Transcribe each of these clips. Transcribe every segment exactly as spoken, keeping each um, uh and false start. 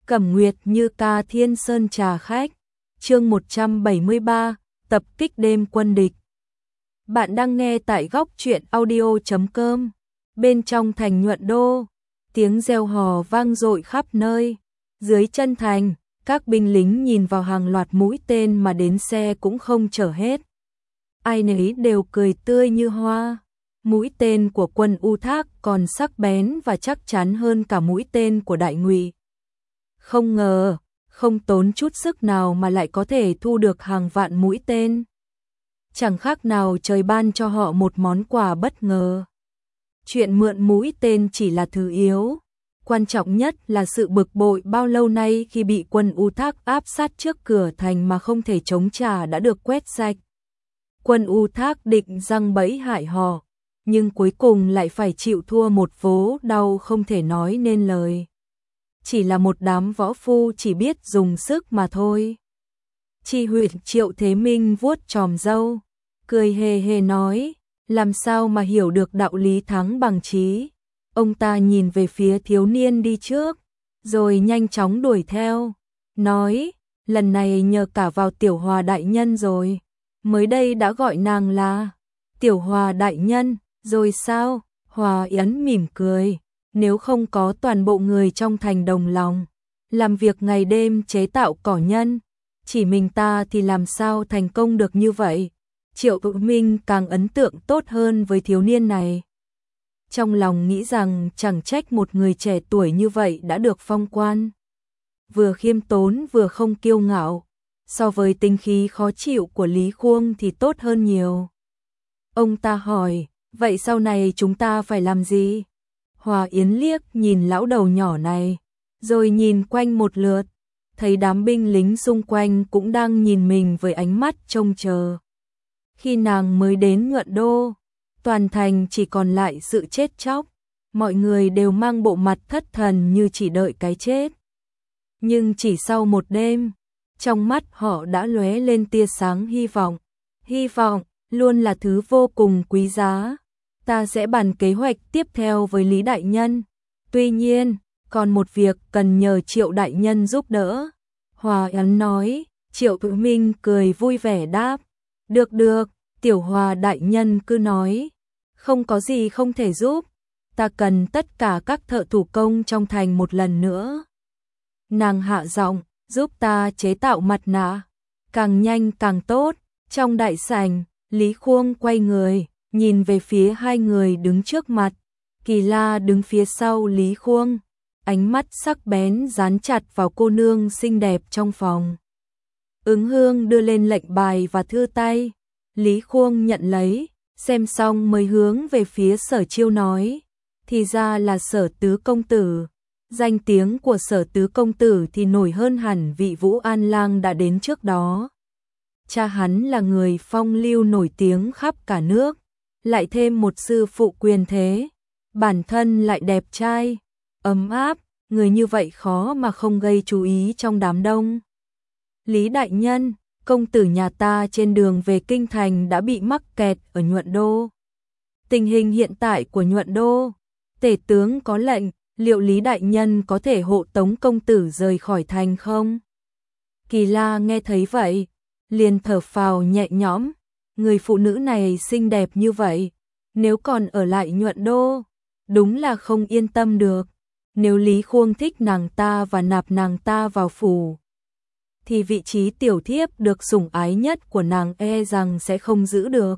Cẩm Nguyệt Như ca Thiên Sơn trà khách. Chương một trăm bảy mươi ba, tập kích đêm quân địch. Bạn đang nghe tại góc truyện audio chấm com. Bên trong thành Nhuận Đô, tiếng reo hò vang dội khắp nơi. Dưới chân thành, các binh lính nhìn vào hàng loạt mũi tên mà đến xe cũng không chở hết. Ai nấy đều cười tươi như hoa. Mũi tên của quân U Thác còn sắc bén và chắc chắn hơn cả mũi tên của Đại Ngụy. Không ngờ, không tốn chút sức nào mà lại có thể thu được hàng vạn mũi tên. Chẳng khác nào trời ban cho họ một món quà bất ngờ. Chuyện mượn mũi tên chỉ là thứ yếu. Quan trọng nhất là sự bực bội bao lâu nay khi bị quân U Thác áp sát trước cửa thành mà không thể chống trả đã được quét sạch. Quân U Thác định giăng bẫy hại họ, nhưng cuối cùng lại phải chịu thua một vố đau không thể nói nên lời. Chỉ là một đám võ phu chỉ biết dùng sức mà thôi. Chi huyện Triệu Thế Minh vuốt chòm râu, cười hề hề nói, làm sao mà hiểu được đạo lý thắng bằng trí. Ông ta nhìn về phía thiếu niên đi trước, rồi nhanh chóng đuổi theo, nói, lần này nhờ cả vào Tiểu Hòa đại nhân rồi, mới đây đã gọi nàng là Tiểu Hòa đại nhân, rồi sao? Hòa Yến mỉm cười, nếu không có toàn bộ người trong thành đồng lòng, làm việc ngày đêm chế tạo cỏ nhân, chỉ mình ta thì làm sao thành công được như vậy? Triệu Tự Minh càng ấn tượng tốt hơn với thiếu niên này. Trong lòng nghĩ rằng chẳng trách một người trẻ tuổi như vậy đã được phong quan. Vừa khiêm tốn vừa không kiêu ngạo, so với tính khí khó chịu của Lý Khuông thì tốt hơn nhiều. Ông ta hỏi, vậy sau này chúng ta phải làm gì? Hòa Yến liếc nhìn lão đầu nhỏ này, rồi nhìn quanh một lượt, thấy đám binh lính xung quanh cũng đang nhìn mình với ánh mắt trông chờ. Khi nàng mới đến Nhuận Đô, toàn thành chỉ còn lại sự chết chóc, mọi người đều mang bộ mặt thất thần như chỉ đợi cái chết. Nhưng chỉ sau một đêm, trong mắt họ đã lóe lên tia sáng hy vọng. Hy vọng luôn là thứ vô cùng quý giá. Ta sẽ bàn kế hoạch tiếp theo với Lý đại nhân. Tuy nhiên, còn một việc cần nhờ Triệu đại nhân giúp đỡ. Hòa Yến nói. Triệu Tự Minh cười vui vẻ đáp, được được, Tiểu Hòa đại nhân cứ nói, không có gì không thể giúp. Ta cần tất cả các thợ thủ công trong thành một lần nữa. Nàng hạ giọng, giúp ta chế tạo mặt nạ, càng nhanh càng tốt. Trong đại sảnh, Lý Khuông quay người, nhìn về phía hai người đứng trước mặt. Kỳ La đứng phía sau Lý Khuông, ánh mắt sắc bén dán chặt vào cô nương xinh đẹp trong phòng. Ứng Hương đưa lên lệnh bài và thư tay. Lý Khuông nhận lấy, xem xong mới hướng về phía Sở Chiêu nói, thì ra là Sở tứ công tử. Danh tiếng của Sở tứ công tử thì nổi hơn hẳn vị Vũ An Lang đã đến trước đó. Cha hắn là người phong lưu nổi tiếng khắp cả nước, lại thêm một sư phụ quyền thế, bản thân lại đẹp trai, ấm áp, người như vậy khó mà không gây chú ý trong đám đông. Lý đại nhân, công tử nhà ta trên đường về kinh thành đã bị mắc kẹt ở Nhuận Đô. Tình hình hiện tại của Nhuận Đô, tể tướng có lệnh, liệu Lý đại nhân có thể hộ tống công tử rời khỏi thành không? Kỳ La nghe thấy vậy, liền thở phào nhẹ nhõm, người phụ nữ này xinh đẹp như vậy, nếu còn ở lại Nhuận Đô, đúng là không yên tâm được. Nếu Lý Khuông thích nàng ta và nạp nàng ta vào phủ, thì vị trí tiểu thiếp được sủng ái nhất của nàng e rằng sẽ không giữ được.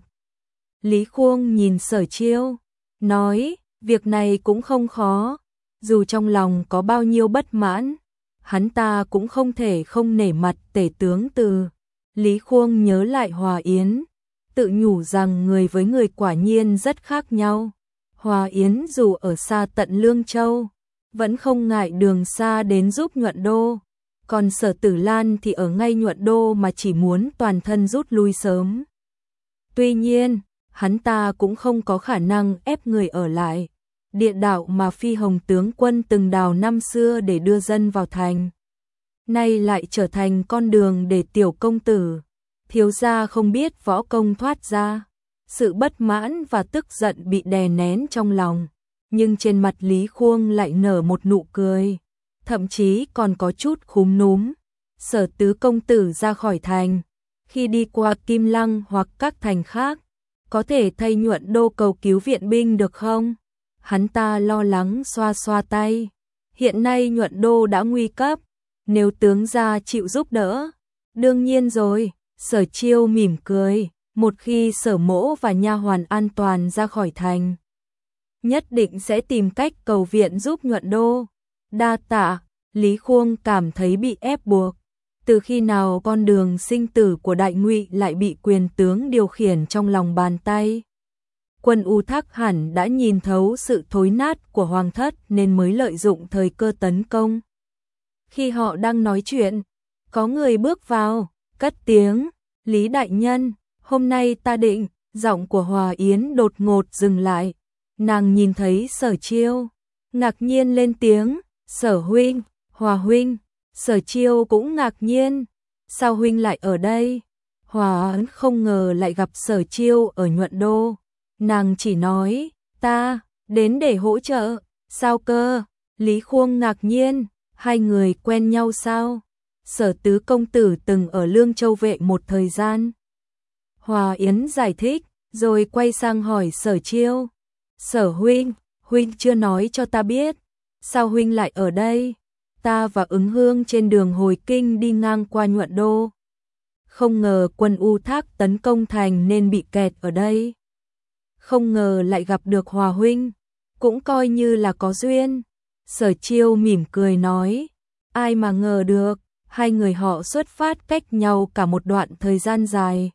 Lý Khuông nhìn Sở Chiêu, nói, việc này cũng không khó, dù trong lòng có bao nhiêu bất mãn, hắn ta cũng không thể không nể mặt tể tướng từ. Lý Khuông nhớ lại Hòa Yến, tự nhủ rằng người với người quả nhiên rất khác nhau. Hòa Yến dù ở xa tận Lương Châu, vẫn không ngại đường xa đến giúp Nhuận Đô, còn Sở Tử Lan thì ở ngay Nhuận Đô mà chỉ muốn toàn thân rút lui sớm. Tuy nhiên, hắn ta cũng không có khả năng ép người ở lại. Địa đạo mà Phi Hồng tướng quân từng đào năm xưa để đưa dân vào thành, nay lại trở thành con đường để tiểu công tử, thiếu gia không biết võ công thoát ra. Sự bất mãn và tức giận bị đè nén trong lòng, nhưng trên mặt Lý Khuông lại nở một nụ cười. thậm chí còn có chút khúm núm. Sở tứ công tử ra khỏi thành, khi đi qua Kim Lăng hoặc các thành khác, có thể thay Nhuận Đô cầu cứu viện binh được không? Hắn ta lo lắng xoa xoa tay. Hiện nay Nhuận Đô đã nguy cấp, nếu tướng gia chịu giúp đỡ. Đương nhiên rồi, Sở Chiêu mỉm cười, một khi Sở Mỗ và nha hoàn an toàn ra khỏi thành, nhất định sẽ tìm cách cầu viện giúp Nhuận Đô. Đa tạ. Lý Khuông cảm thấy bị ép buộc. Từ khi nào con đường sinh tử của Đại Ngụy lại bị quyền tướng điều khiển trong lòng bàn tay? Quân U Thác hẳn đã nhìn thấu sự thối nát của Hoàng thất nên mới lợi dụng thời cơ tấn công. Khi họ đang nói chuyện, có người bước vào, cất tiếng, Lý đại nhân, hôm nay ta định. Giọng của Hòa Yến đột ngột dừng lại. Nàng nhìn thấy Sở Chiêu, ngạc nhiên lên tiếng, Sở huynh, Hòa huynh. Sở Chiêu cũng ngạc nhiên, sao huynh lại ở đây? Hòa Yến không ngờ lại gặp Sở Chiêu ở Nhuận Đô. Nàng chỉ nói, ta đến để hỗ trợ. Sao cơ? Lý Khuông ngạc nhiên, hai người quen nhau sao? Sở tứ công tử từng ở Lương Châu Vệ một thời gian. Hòa Yến giải thích, rồi quay sang hỏi Sở Chiêu. Sở huynh, huynh chưa nói cho ta biết, sao huynh lại ở đây? Ta và Ứng Hương trên đường hồi kinh đi ngang qua Nhuận Đô. Không ngờ quân U Thác tấn công thành nên bị kẹt ở đây. Không ngờ lại gặp được Hòa huynh, cũng coi như là có duyên. Sở Chiêu mỉm cười nói, ai mà ngờ được, hai người họ xuất phát cách nhau cả một đoạn thời gian dài.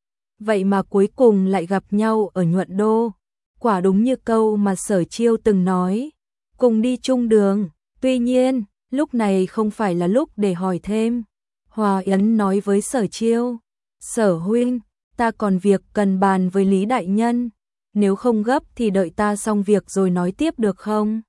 Vậy mà cuối cùng lại gặp nhau ở Nhuận Đô. Quả đúng như câu mà Sở Chiêu từng nói, cùng đi chung đường. Tuy nhiên, lúc này không phải là lúc để hỏi thêm. Hòa Yến nói với Sở Chiêu, Sở huynh, ta còn việc cần bàn với Lý đại nhân, nếu không gấp thì đợi ta xong việc rồi nói tiếp được không?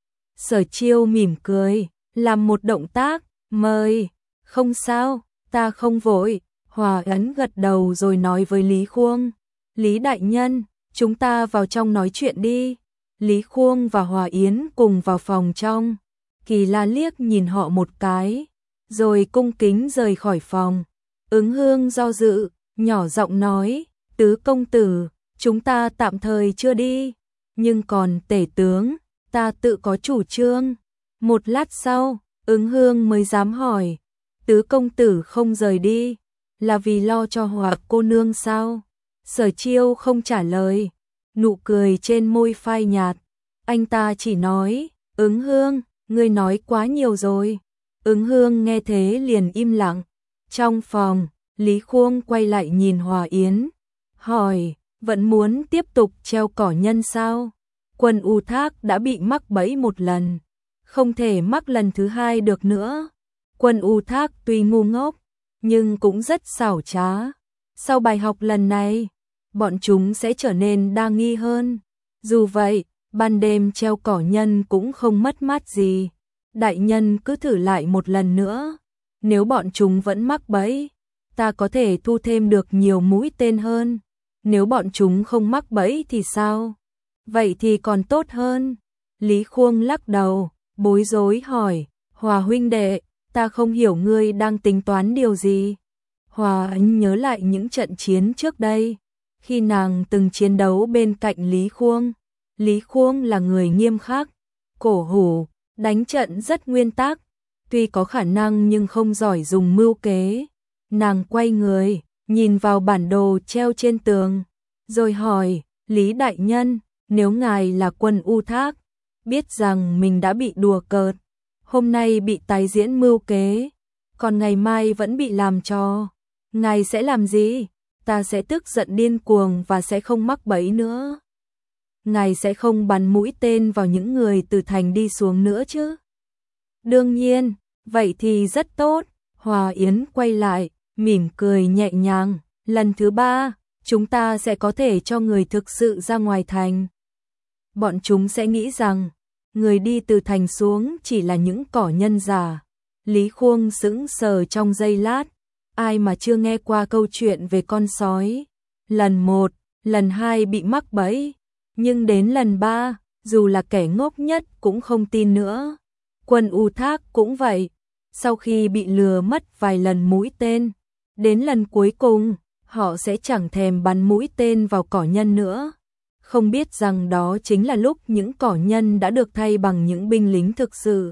Sở Chiêu mỉm cười, làm một động tác, mời. Không sao, ta không vội. Hòa Yến gật đầu rồi nói với Lý Khuông, Lý đại nhân, chúng ta vào trong nói chuyện đi. Lý Khuông và Hòa Yến cùng vào phòng trong. Kỳ La liếc nhìn họ một cái, rồi cung kính rời khỏi phòng. Ứng Hương do dự, nhỏ giọng nói, tứ công tử, chúng ta tạm thời chưa đi, nhưng còn tể tướng, ta tự có chủ trương. Một lát sau, Ứng Hương mới dám hỏi, tứ công tử không rời đi, là vì lo cho Hòa cô nương sao? Sở Chiêu không trả lời, nụ cười trên môi phai nhạt. Anh ta chỉ nói, Ứng Hương, ngươi nói quá nhiều rồi. Ứng Hương nghe thế liền im lặng. Trong phòng, Lý Khuông quay lại nhìn Hòa Yến, hỏi, vẫn muốn tiếp tục treo cỏ nhân sao? Quân U Thác đã bị mắc bẫy một lần, không thể mắc lần thứ hai được nữa. Quân U Thác tuy ngu ngốc, nhưng cũng rất xảo trá. Sau bài học lần này, bọn chúng sẽ trở nên đa nghi hơn. Dù vậy, ban đêm treo cỏ nhân cũng không mất mát gì. Đại nhân cứ thử lại một lần nữa. Nếu bọn chúng vẫn mắc bẫy, ta có thể thu thêm được nhiều mũi tên hơn. Nếu bọn chúng không mắc bẫy thì sao? Vậy thì còn tốt hơn. Lý Khuông lắc đầu, bối rối hỏi, Hòa huynh đệ, ta không hiểu ngươi đang tính toán điều gì. Hòa Ánh nhớ lại những trận chiến trước đây, khi nàng từng chiến đấu bên cạnh Lý Khuông. Lý Khuông là người nghiêm khắc, cổ hủ, đánh trận rất nguyên tắc, tuy có khả năng nhưng không giỏi dùng mưu kế. Nàng quay người, nhìn vào bản đồ treo trên tường, rồi hỏi, Lý đại nhân, nếu ngài là quân U Thác, biết rằng mình đã bị đùa cợt, hôm nay bị tái diễn mưu kế, còn ngày mai vẫn bị làm trò, ngài sẽ làm gì? Ta sẽ tức giận điên cuồng và sẽ không mắc bẫy nữa. Ngài sẽ không bắn mũi tên vào những người từ thành đi xuống nữa chứ? Đương nhiên, vậy thì rất tốt. Hòa Yến quay lại, mỉm cười nhẹ nhàng. Lần thứ ba, chúng ta sẽ có thể cho người thực sự ra ngoài thành. Bọn chúng sẽ nghĩ rằng, người đi từ thành xuống chỉ là những cỏ nhân giả. Lý Khuông sững sờ trong giây lát. Ai mà chưa nghe qua câu chuyện về con sói. Lần một, lần hai bị mắc bẫy. Nhưng đến lần ba, dù là kẻ ngốc nhất cũng không tin nữa. Quân U Thác cũng vậy, sau khi bị lừa mất vài lần mũi tên, đến lần cuối cùng, họ sẽ chẳng thèm bắn mũi tên vào cỏ nhân nữa. Không biết rằng đó chính là lúc những cỏ nhân đã được thay bằng những binh lính thực sự.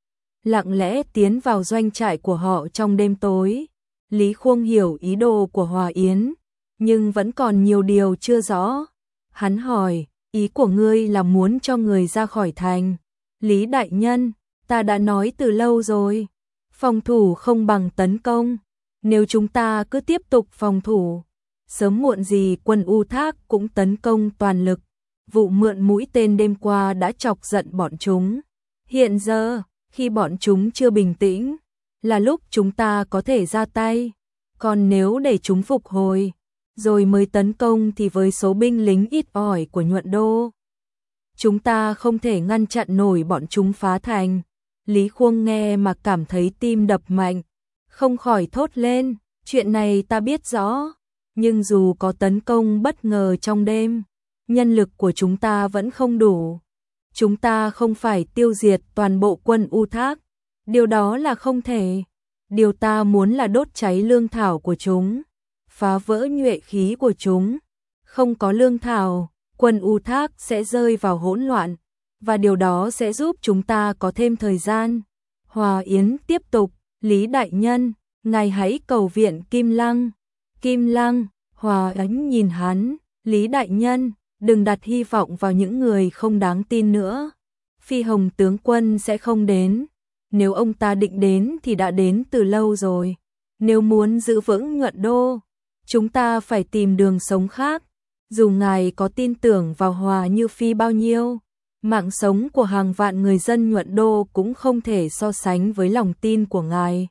Lặng lẽ tiến vào doanh trại của họ trong đêm tối. Lý Khuông hiểu ý đồ của Hòa Yến, nhưng vẫn còn nhiều điều chưa rõ. Hắn hỏi, ý của ngươi là muốn cho người ra khỏi thành. Lý đại nhân, ta đã nói từ lâu rồi, phòng thủ không bằng tấn công. Nếu chúng ta cứ tiếp tục phòng thủ, sớm muộn gì quân U Thác cũng tấn công toàn lực. Vụ mượn mũi tên đêm qua đã chọc giận bọn chúng. Hiện giờ, khi bọn chúng chưa bình tĩnh, là lúc chúng ta có thể ra tay. Còn nếu để chúng phục hồi, rồi mới tấn công thì với số binh lính ít ỏi của Nhuận Đô, chúng ta không thể ngăn chặn nổi bọn chúng phá thành. Lý Khuông nghe mà cảm thấy tim đập mạnh, không khỏi thốt lên, chuyện này ta biết rõ, nhưng dù có tấn công bất ngờ trong đêm, nhân lực của chúng ta vẫn không đủ. Chúng ta không phải tiêu diệt toàn bộ quân U Thác, điều đó là không thể. Điều ta muốn là đốt cháy lương thảo của chúng, phá vỡ nhuệ khí của chúng. Không có lương thảo, quân U Thác sẽ rơi vào hỗn loạn, và điều đó sẽ giúp chúng ta có thêm thời gian. Hòa Yến tiếp tục, Lý đại nhân, ngài hãy cầu viện Kim Lăng. Kim Lăng, Hòa Yến nhìn hắn, Lý đại nhân, đừng đặt hy vọng vào những người không đáng tin nữa. Phi Hồng tướng quân sẽ không đến. Nếu ông ta định đến thì đã đến từ lâu rồi. Nếu muốn giữ vững Nhuận Đô, chúng ta phải tìm đường sống khác. Dù ngài có tin tưởng vào Hòa Như Phi bao nhiêu, mạng sống của hàng vạn người dân Nhuận Đô cũng không thể so sánh với lòng tin của ngài.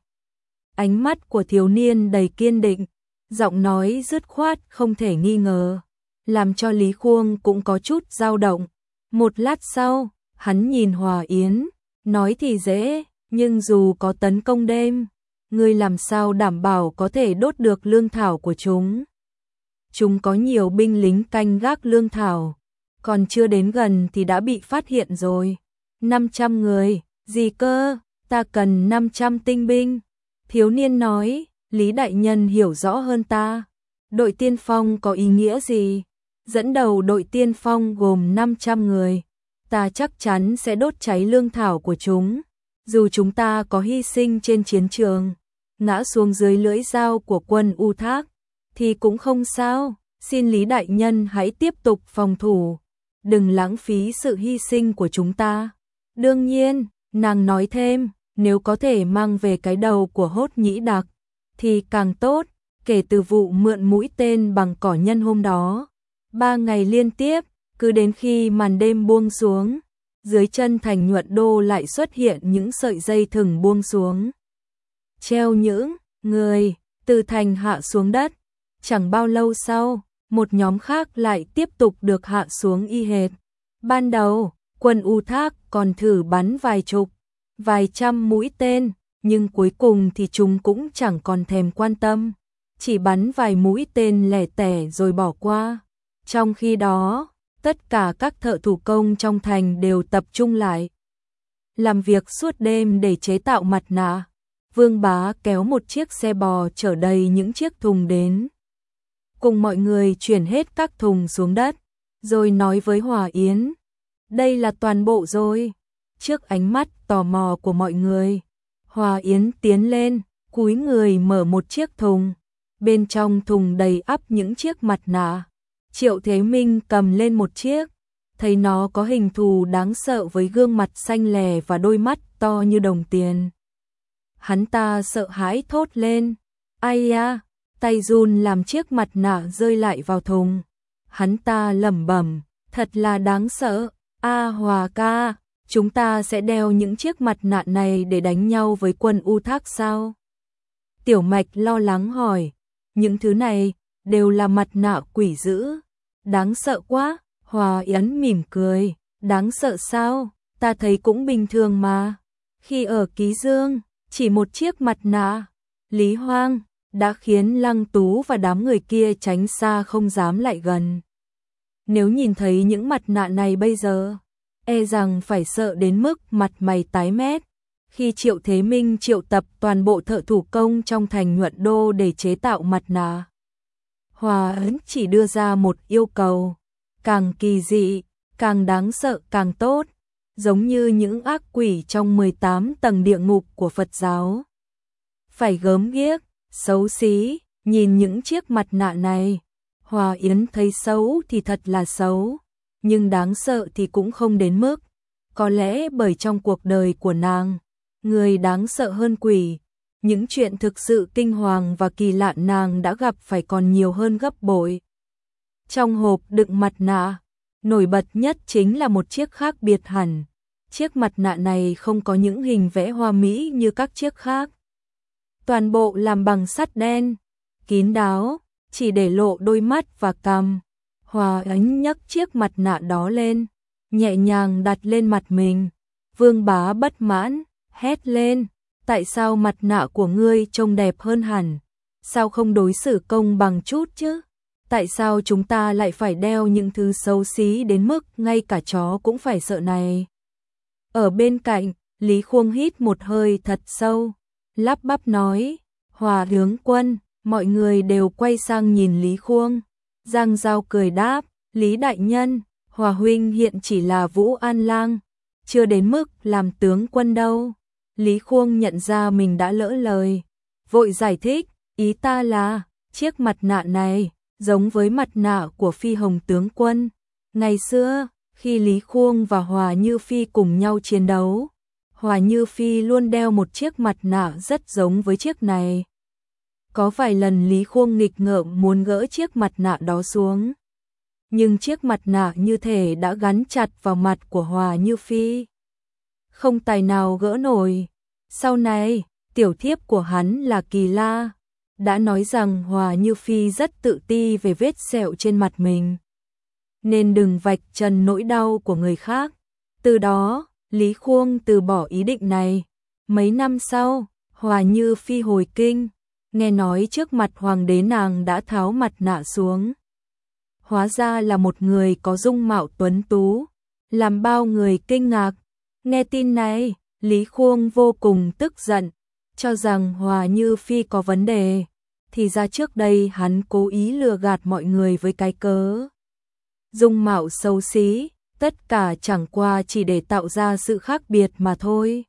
Ánh mắt của thiếu niên đầy kiên định, giọng nói dứt khoát không thể nghi ngờ, làm cho Lý Khuông cũng có chút dao động. Một lát sau, hắn nhìn Hòa Yến, nói thì dễ, nhưng dù có tấn công đêm, ngươi làm sao đảm bảo có thể đốt được lương thảo của chúng? Chúng có nhiều binh lính canh gác lương thảo, còn chưa đến gần thì đã bị phát hiện rồi. năm trăm người, gì cơ, ta cần năm trăm tinh binh. Thiếu niên nói, Lý đại nhân hiểu rõ hơn ta. Đội tiên phong có ý nghĩa gì? Dẫn đầu đội tiên phong gồm năm trăm người, ta chắc chắn sẽ đốt cháy lương thảo của chúng. Dù chúng ta có hy sinh trên chiến trường, ngã xuống dưới lưỡi dao của quân U Thác, thì cũng không sao. Xin Lý đại nhân hãy tiếp tục phòng thủ, đừng lãng phí sự hy sinh của chúng ta. Đương nhiên, nàng nói thêm, nếu có thể mang về cái đầu của Hốt Nhĩ Đặc, thì càng tốt. Kể từ vụ mượn mũi tên bằng cỏ nhân hôm đó, ba ngày liên tiếp, cứ đến khi màn đêm buông xuống, dưới chân thành Nhuận Đô lại xuất hiện những sợi dây thừng buông xuống, treo những người từ thành hạ xuống đất. Chẳng bao lâu sau, một nhóm khác lại tiếp tục được hạ xuống y hệt. Ban đầu, quân U Thác còn thử bắn vài chục, vài trăm mũi tên, nhưng cuối cùng thì chúng cũng chẳng còn thèm quan tâm, chỉ bắn vài mũi tên lẻ tẻ rồi bỏ qua. Trong khi đó, tất cả các thợ thủ công trong thành đều tập trung lại, làm việc suốt đêm để chế tạo mặt nạ. Vương Bá kéo một chiếc xe bò chở đầy những chiếc thùng đến, cùng mọi người chuyển hết các thùng xuống đất, rồi nói với Hòa Yến, đây là toàn bộ rồi. Trước ánh mắt tò mò của mọi người, Hòa Yến tiến lên, cúi người mở một chiếc thùng, bên trong thùng đầy ắp những chiếc mặt nạ. Triệu Thế Minh cầm lên một chiếc, thấy nó có hình thù đáng sợ với gương mặt xanh lè và đôi mắt to như đồng tiền. Hắn ta sợ hãi thốt lên, ai da, tay run làm chiếc mặt nạ rơi lại vào thùng. Hắn ta lẩm bẩm, thật là đáng sợ. A Hòa ca, chúng ta sẽ đeo những chiếc mặt nạ này để đánh nhau với quân U Thác sao? Tiểu Mạch lo lắng hỏi, những thứ này đều là mặt nạ quỷ dữ, đáng sợ quá. Hòa Yến mỉm cười, đáng sợ sao, ta thấy cũng bình thường mà. Khi ở Ký Dương, chỉ một chiếc mặt nạ, Lý Hoang, đã khiến Lăng Tú và đám người kia tránh xa không dám lại gần. Nếu nhìn thấy những mặt nạ này bây giờ, e rằng phải sợ đến mức mặt mày tái mét. Khi Triệu Thế Minh triệu tập toàn bộ thợ thủ công trong thành Nhuận Đô để chế tạo mặt nạ, Hòa Ấn chỉ đưa ra một yêu cầu, càng kỳ dị, càng đáng sợ càng tốt, giống như những ác quỷ trong mười tám tầng địa ngục của Phật giáo. Phải gớm ghiếc, xấu xí, nhìn những chiếc mặt nạ này, Hòa Yến thấy xấu thì thật là xấu, nhưng đáng sợ thì cũng không đến mức. Có lẽ bởi trong cuộc đời của nàng, người đáng sợ hơn quỷ, những chuyện thực sự kinh hoàng và kỳ lạ nàng đã gặp phải còn nhiều hơn gấp bội. Trong hộp đựng mặt nạ, nổi bật nhất chính là một chiếc khác biệt hẳn. Chiếc mặt nạ này không có những hình vẽ hoa mỹ như các chiếc khác. Toàn bộ làm bằng sắt đen, kín đáo, chỉ để lộ đôi mắt và cằm. Hòa Ánh nhấc chiếc mặt nạ đó lên, nhẹ nhàng đặt lên mặt mình. Vương Bá bất mãn, hét lên, tại sao mặt nạ của ngươi trông đẹp hơn hẳn? Sao không đối xử công bằng chút chứ? Tại sao chúng ta lại phải đeo những thứ xấu xí đến mức ngay cả chó cũng phải sợ này? Ở bên cạnh, Lý Khuông hít một hơi thật sâu, lắp bắp nói, Hòa tướng quân. Mọi người đều quay sang nhìn Lý Khuông. Giang Giao cười đáp, Lý đại nhân, Hòa huynh hiện chỉ là Vũ An Lang, chưa đến mức làm tướng quân đâu. Lý Khuông nhận ra mình đã lỡ lời, vội giải thích, ý ta là, chiếc mặt nạ này, giống với mặt nạ của Phi Hồng tướng quân. Ngày xưa, khi Lý Khuông và Hòa Như Phi cùng nhau chiến đấu, Hòa Như Phi luôn đeo một chiếc mặt nạ rất giống với chiếc này. Có vài lần Lý Khuông nghịch ngợm muốn gỡ chiếc mặt nạ đó xuống, nhưng chiếc mặt nạ như thể đã gắn chặt vào mặt của Hòa Như Phi, không tài nào gỡ nổi. Sau này, tiểu thiếp của hắn là Kỳ La đã nói rằng Hòa Như Phi rất tự ti về vết sẹo trên mặt mình, nên đừng vạch trần nỗi đau của người khác. Từ đó, Lý Khuông từ bỏ ý định này. Mấy năm sau, Hòa Như Phi hồi kinh, nghe nói trước mặt hoàng đế nàng đã tháo mặt nạ xuống. Hóa ra là một người có dung mạo tuấn tú, làm bao người kinh ngạc. Nghe tin này, Lý Khuông vô cùng tức giận, cho rằng Hòa Như Phi có vấn đề, thì ra trước đây hắn cố ý lừa gạt mọi người với cái cớ dung mạo xấu xí, tất cả chẳng qua chỉ để tạo ra sự khác biệt mà thôi.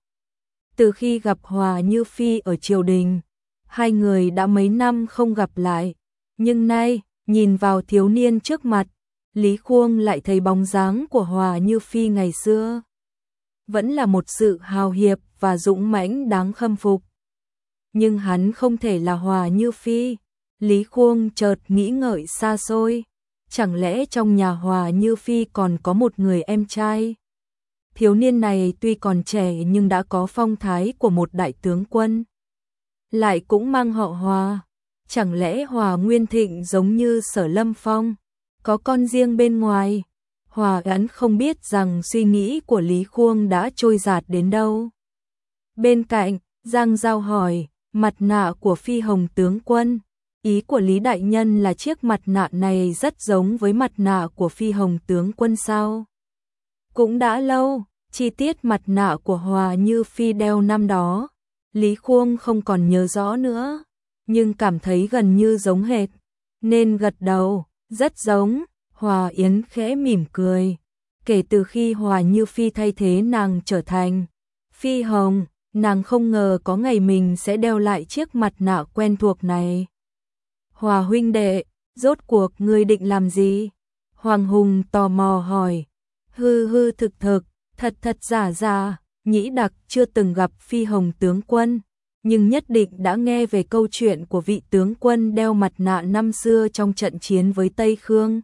Từ khi gặp Hòa Như Phi ở triều đình, hai người đã mấy năm không gặp lại, nhưng nay, nhìn vào thiếu niên trước mặt, Lý Khuông lại thấy bóng dáng của Hòa Như Phi ngày xưa. Vẫn là một sự hào hiệp và dũng mãnh đáng khâm phục. Nhưng hắn không thể là Hòa Như Phi. Lý Khuông chợt nghĩ ngợi xa xôi. Chẳng lẽ trong nhà Hòa Như Phi còn có một người em trai? Thiếu niên này tuy còn trẻ nhưng đã có phong thái của một đại tướng quân, lại cũng mang họ Hòa. Chẳng lẽ Hòa Nguyên Thịnh giống như Sở Lâm Phong, có con riêng bên ngoài? Hòa Ấn không biết rằng suy nghĩ của Lý Khuông đã trôi dạt đến đâu. Bên cạnh, Giang Giao hỏi, mặt nạ của Phi Hồng tướng quân, ý của Lý đại nhân là chiếc mặt nạ này rất giống với mặt nạ của Phi Hồng tướng quân sao? Cũng đã lâu, chi tiết mặt nạ của Hòa Như Phi đeo năm đó, Lý Khuông không còn nhớ rõ nữa, nhưng cảm thấy gần như giống hệt, nên gật đầu, rất giống. Hòa Yến khẽ mỉm cười. Kể từ khi Hòa Như Phi thay thế nàng trở thành Phi Hồng, nàng không ngờ có ngày mình sẽ đeo lại chiếc mặt nạ quen thuộc này. Hòa huynh đệ, rốt cuộc ngươi định làm gì? Hoàng Hùng tò mò hỏi. Hư hư thực thực, thật thật giả giả, Nhĩ Đặc chưa từng gặp Phi Hồng tướng quân, nhưng nhất định đã nghe về câu chuyện của vị tướng quân đeo mặt nạ năm xưa trong trận chiến với Tây Khương.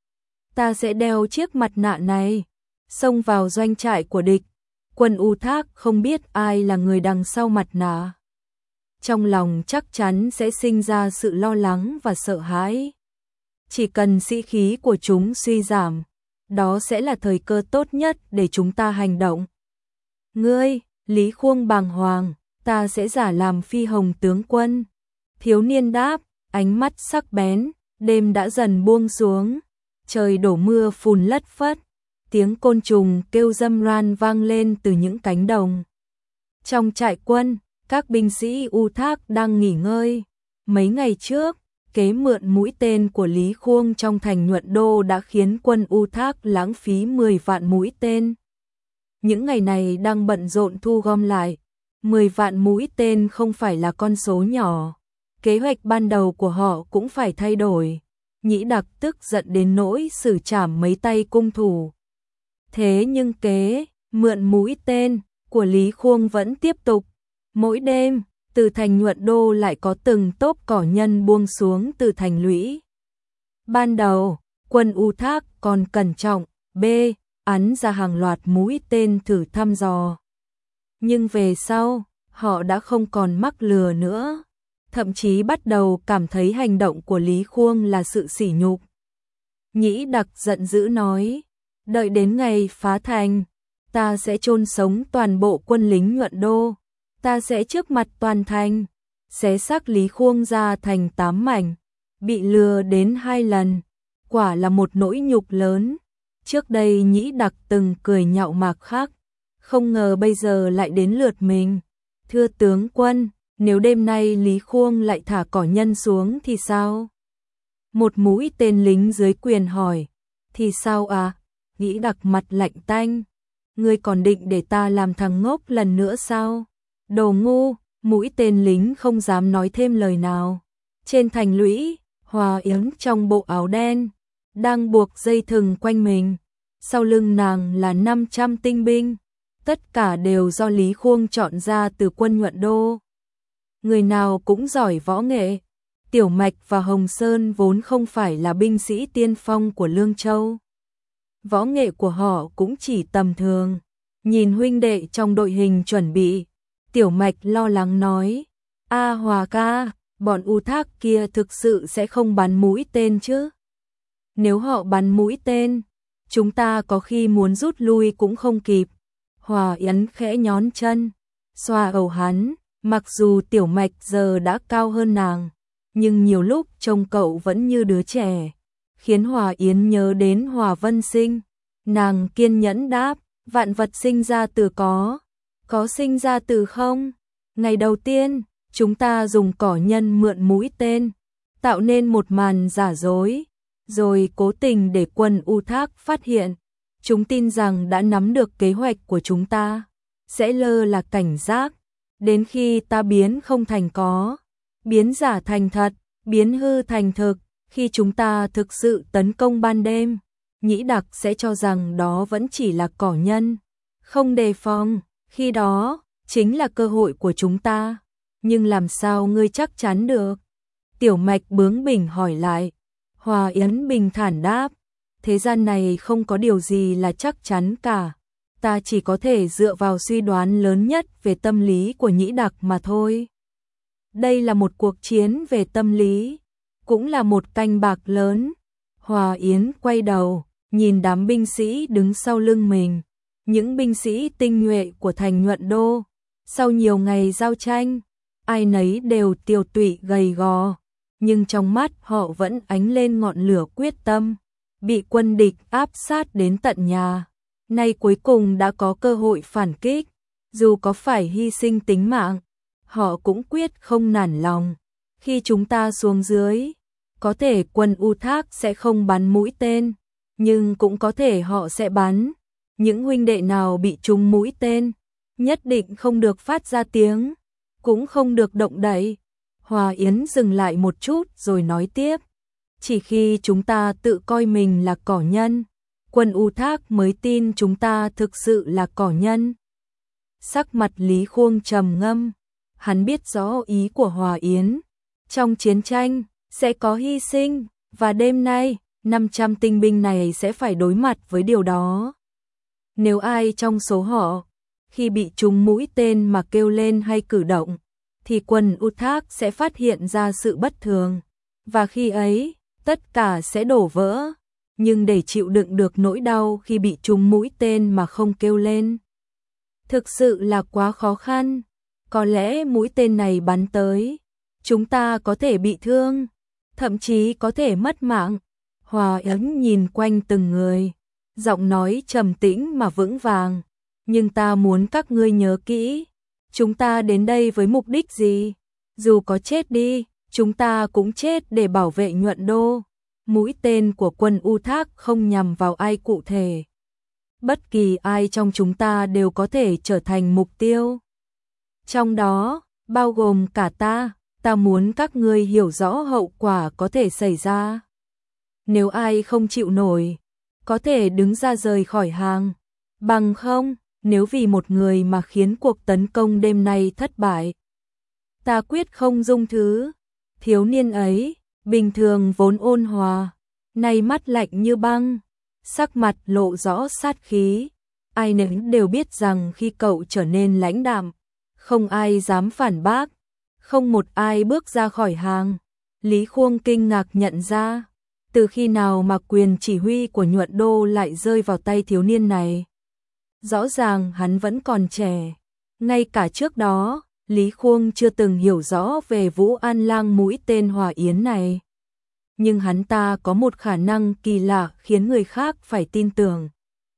Ta sẽ đeo chiếc mặt nạ này, xông vào doanh trại của địch. Quân U Thác không biết ai là người đằng sau mặt nạ. Trong lòng chắc chắn sẽ sinh ra sự lo lắng và sợ hãi. Chỉ cần sĩ khí của chúng suy giảm, đó sẽ là thời cơ tốt nhất để chúng ta hành động. Ngươi, Lý Khuông bàng hoàng, ta sẽ giả làm Phi Hồng tướng quân. Thiếu niên đáp, ánh mắt sắc bén, đêm đã dần buông xuống. Trời đổ mưa phùn lất phất, tiếng côn trùng kêu râm ran vang lên từ những cánh đồng. Trong trại quân, các binh sĩ U Thác đang nghỉ ngơi. Mấy ngày trước, kế mượn mũi tên của Lý Khuông trong thành Nhuận Đô đã khiến quân U Thác lãng phí mười vạn mũi tên. Những ngày này đang bận rộn thu gom lại. mười vạn mũi tên không phải là con số nhỏ. Kế hoạch ban đầu của họ cũng phải thay đổi. Nhĩ Đặc tức giận đến nỗi xử trảm mấy tay cung thủ. Thế nhưng kế mượn mũi tên của Lý Khuông vẫn tiếp tục. Mỗi đêm, từ thành Nhuận Đô lại có từng tốp cỏ nhân buông xuống từ thành lũy. Ban đầu, quân U Thác còn cẩn trọng, b. ắn ra hàng loạt mũi tên thử thăm dò. Nhưng về sau, họ đã không còn mắc lừa nữa. Thậm chí bắt đầu cảm thấy hành động của Lý Khuông là sự sỉ nhục. Nhĩ Đặc giận dữ nói, đợi đến ngày phá thành, ta sẽ chôn sống toàn bộ quân lính Nhuận Đô. Ta sẽ trước mặt toàn thành, xé xác Lý Khuông ra thành tám mảnh. Bị lừa đến hai lần, quả là một nỗi nhục lớn. Trước đây Nhĩ Đặc từng cười nhạo Mạc Khắc, không ngờ bây giờ lại đến lượt mình. Thưa tướng quân, nếu đêm nay Lý Khuông lại thả cỏ nhân xuống thì sao? Một mũi tên lính dưới quyền hỏi, thì sao à? Nhĩ Đặc mặt lạnh tanh, ngươi còn định để ta làm thằng ngốc lần nữa sao? Đồ ngu, mũi tên lính không dám nói thêm lời nào. Trên thành lũy, Hòa Yến trong bộ áo đen, đang buộc dây thừng quanh mình. Sau lưng nàng là năm trăm tinh binh, tất cả đều do Lý Khuông chọn ra từ quân Nhuận Đô. Người nào cũng giỏi võ nghệ. Tiểu Mạch và Hồng Sơn vốn không phải là binh sĩ tiên phong của Lương Châu. Võ nghệ của họ cũng chỉ tầm thường. Nhìn huynh đệ trong đội hình chuẩn bị, Tiểu Mạch lo lắng nói, A Hòa ca, bọn U Thác kia thực sự sẽ không bắn mũi tên chứ? Nếu họ bắn mũi tên, chúng ta có khi muốn rút lui cũng không kịp. Hòa Yến khẽ nhón chân, xoa đầu hắn, mặc dù Tiểu Mạch giờ đã cao hơn nàng, nhưng nhiều lúc trông cậu vẫn như đứa trẻ, khiến Hòa Yến nhớ đến Hòa Vân Sinh. Nàng kiên nhẫn đáp, vạn vật sinh ra từ có, có sinh ra từ không. Ngày đầu tiên, chúng ta dùng cỏ nhân mượn mũi tên, tạo nên một màn giả dối, rồi cố tình để quân U Thác phát hiện. Chúng tin rằng đã nắm được kế hoạch của chúng ta, sẽ lơ là cảnh giác, đến khi ta biến không thành có, biến giả thành thật, biến hư thành thực. Khi chúng ta thực sự tấn công ban đêm, Nhĩ Đặc sẽ cho rằng đó vẫn chỉ là cỏ nhân, không đề phòng, khi đó chính là cơ hội của chúng ta. Nhưng làm sao ngươi chắc chắn được? Tiểu Mạch bướng bỉnh hỏi lại. Hòa Yến bình thản đáp, thế gian này không có điều gì là chắc chắn cả. Ta chỉ có thể dựa vào suy đoán lớn nhất về tâm lý của Nhĩ Đặc mà thôi. Đây là một cuộc chiến về tâm lý, cũng là một canh bạc lớn. Hòa Yến quay đầu, nhìn đám binh sĩ đứng sau lưng mình, những binh sĩ tinh nhuệ của thành Nhuận Đô. Sau nhiều ngày giao tranh, ai nấy đều tiều tụy gầy gò, nhưng trong mắt họ vẫn ánh lên ngọn lửa quyết tâm. Bị quân địch áp sát đến tận nhà, nay cuối cùng đã có cơ hội phản kích, dù có phải hy sinh tính mạng, họ cũng quyết không nản lòng. Khi chúng ta xuống dưới, có thể quân U Thác sẽ không bắn mũi tên, nhưng cũng có thể họ sẽ bắn. Những huynh đệ nào bị trúng mũi tên, nhất định không được phát ra tiếng, cũng không được động đậy. Hòa Yến dừng lại một chút rồi nói tiếp, chỉ khi chúng ta tự coi mình là cỏ nhân, quân U Thác mới tin chúng ta thực sự là cỏ nhân. Sắc mặt Lý Khuông trầm ngâm, hắn biết rõ ý của Hòa Yến. Trong chiến tranh, sẽ có hy sinh, và đêm nay, năm trăm tinh binh này sẽ phải đối mặt với điều đó. Nếu ai trong số họ, khi bị trúng mũi tên mà kêu lên hay cử động, thì quân U Thác sẽ phát hiện ra sự bất thường, và khi ấy, tất cả sẽ đổ vỡ. Nhưng để chịu đựng được nỗi đau khi bị trúng mũi tên mà không kêu lên, thực sự là quá khó khăn. Có lẽ mũi tên này bắn tới, chúng ta có thể bị thương, thậm chí có thể mất mạng. Hòa Yến nhìn quanh từng người, giọng nói trầm tĩnh mà vững vàng, nhưng ta muốn các ngươi nhớ kỹ, Chúng ta đến đây với mục đích gì? Dù có chết đi, chúng ta cũng chết để bảo vệ Nhuận Đô. Mũi tên của quân U Thác không nhằm vào ai cụ thể. Bất kỳ ai trong chúng ta đều có thể trở thành mục tiêu. Trong đó, bao gồm cả ta, ta muốn các ngươi hiểu rõ hậu quả có thể xảy ra. Nếu ai không chịu nổi, có thể đứng ra rời khỏi hàng. Bằng không, nếu vì một người mà khiến cuộc tấn công đêm nay thất bại, ta quyết không dung thứ. Thiếu niên ấy, bình thường vốn ôn hòa, nay mắt lạnh như băng, sắc mặt lộ rõ sát khí. Ai nấy đều biết rằng khi cậu trở nên lãnh đạm, không ai dám phản bác, không một ai bước ra khỏi hàng. Lý Khuông kinh ngạc nhận ra, từ khi nào mà quyền chỉ huy của Nhuận Đô lại rơi vào tay thiếu niên này. Rõ ràng hắn vẫn còn trẻ. Ngay cả trước đó, Lý Khuông chưa từng hiểu rõ về Vũ An Lang mũi tên hỏa yến này. Nhưng hắn ta có một khả năng kỳ lạ khiến người khác phải tin tưởng.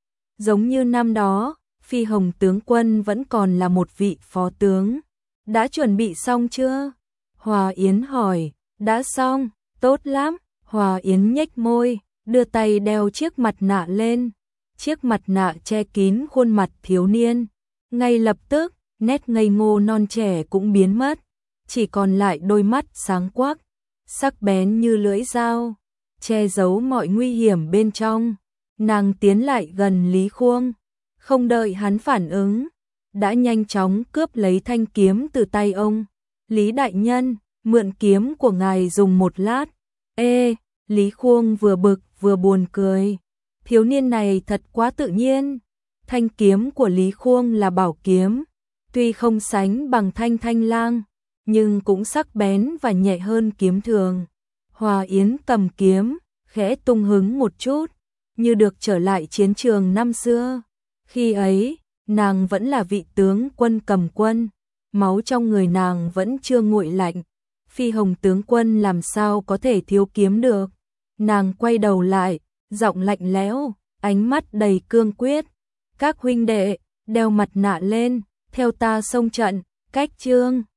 Giống như năm đó, Phi Hồng tướng quân vẫn còn là một vị phó tướng. Đã chuẩn bị xong chưa? Hòa Yến hỏi. Đã xong, tốt lắm. Hòa Yến nhếch môi, đưa tay đeo chiếc mặt nạ lên. Chiếc mặt nạ che kín khuôn mặt thiếu niên. Ngay lập tức, nét ngây ngô non trẻ cũng biến mất. Chỉ còn lại đôi mắt sáng quắc, sắc bén như lưỡi dao, che giấu mọi nguy hiểm bên trong. Nàng tiến lại gần Lý Khuông, không đợi hắn phản ứng, đã nhanh chóng cướp lấy thanh kiếm từ tay ông. Lý đại nhân, mượn kiếm của ngài dùng một lát. Ê, Lý Khuông vừa bực vừa buồn cười. Thiếu niên này thật quá tự nhiên. Thanh kiếm của Lý Khuông là bảo kiếm, tuy không sánh bằng thanh thanh lang, nhưng cũng sắc bén và nhẹ hơn kiếm thường. Hòa Yến cầm kiếm, khẽ tung hứng một chút, như được trở lại chiến trường năm xưa. Khi ấy, nàng vẫn là vị tướng quân cầm quân, máu trong người nàng vẫn chưa nguội lạnh. Phi Hồng tướng quân làm sao có thể thiếu kiếm được. Nàng quay đầu lại, giọng lạnh lẽo, ánh mắt đầy cương quyết. Các huynh đệ, đeo mặt nạ lên, theo ta xông trận, cách chương.